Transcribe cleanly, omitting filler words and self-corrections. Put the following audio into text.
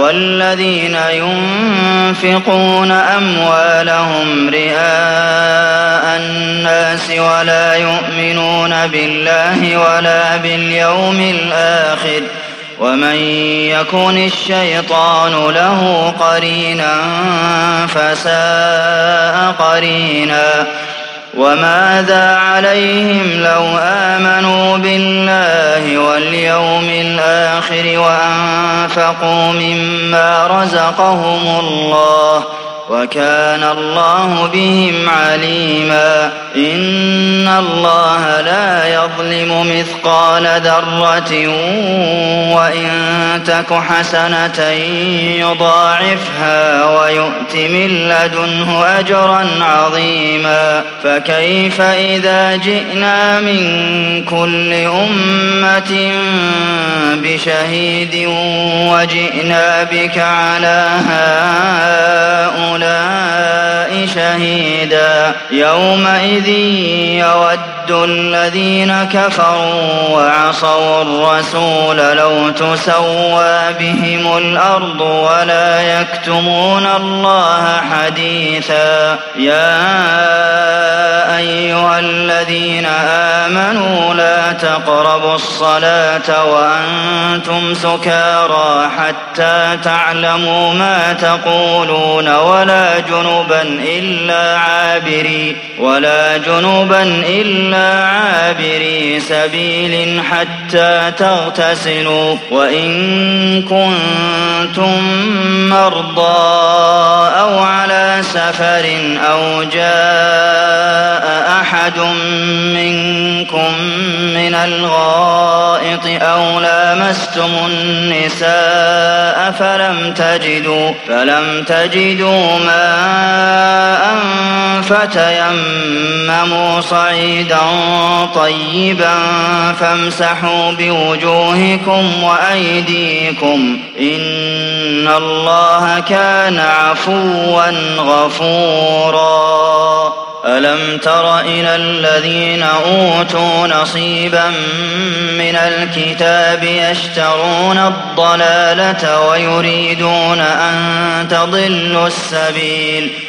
والذين ينفقون أموالهم رئاء الناس ولا يؤمنون بالله ولا باليوم الآخر ومن يكن الشيطان له قرينا فساء قرينا وماذا عليهم لو آمنوا بالله واليوم الآخر وأنفقوا مما رزقهم الله وكان الله بهم عليما إن الله لا يظلم مثقال ذرة وإن تك حسنة يضاعفها ويؤت من لدنه أجرا عظيما فكيف إذا جئنا من كل أمة بشهيد وجئنا بك على هؤلاء شهيدا يومئذ يود الذين كفروا وعصوا الرسول لو تسوى بهم الأرض ولا يكتمون الله حديثا يا أيها الذين آمنوا لا تقربوا الصلاة وأنتم سكارى حتى تعلموا ما تقولون ولا جنبا إلا عابري سبيل حتى تغتسلوا وإن كنتم مرضى أو على سفر أو جاء أحد منكم من الغائط أو لامستم النساء فلم تجدوا ماء فتيمموا صعيدا طيبا فامسحوا بوجوهكم وأيديكم إن الله كان عفوا غفورا ألم تر إلى الذين أوتوا نصيبا من الكتاب يشترون الضلالة ويريدون أن تضلوا السبيل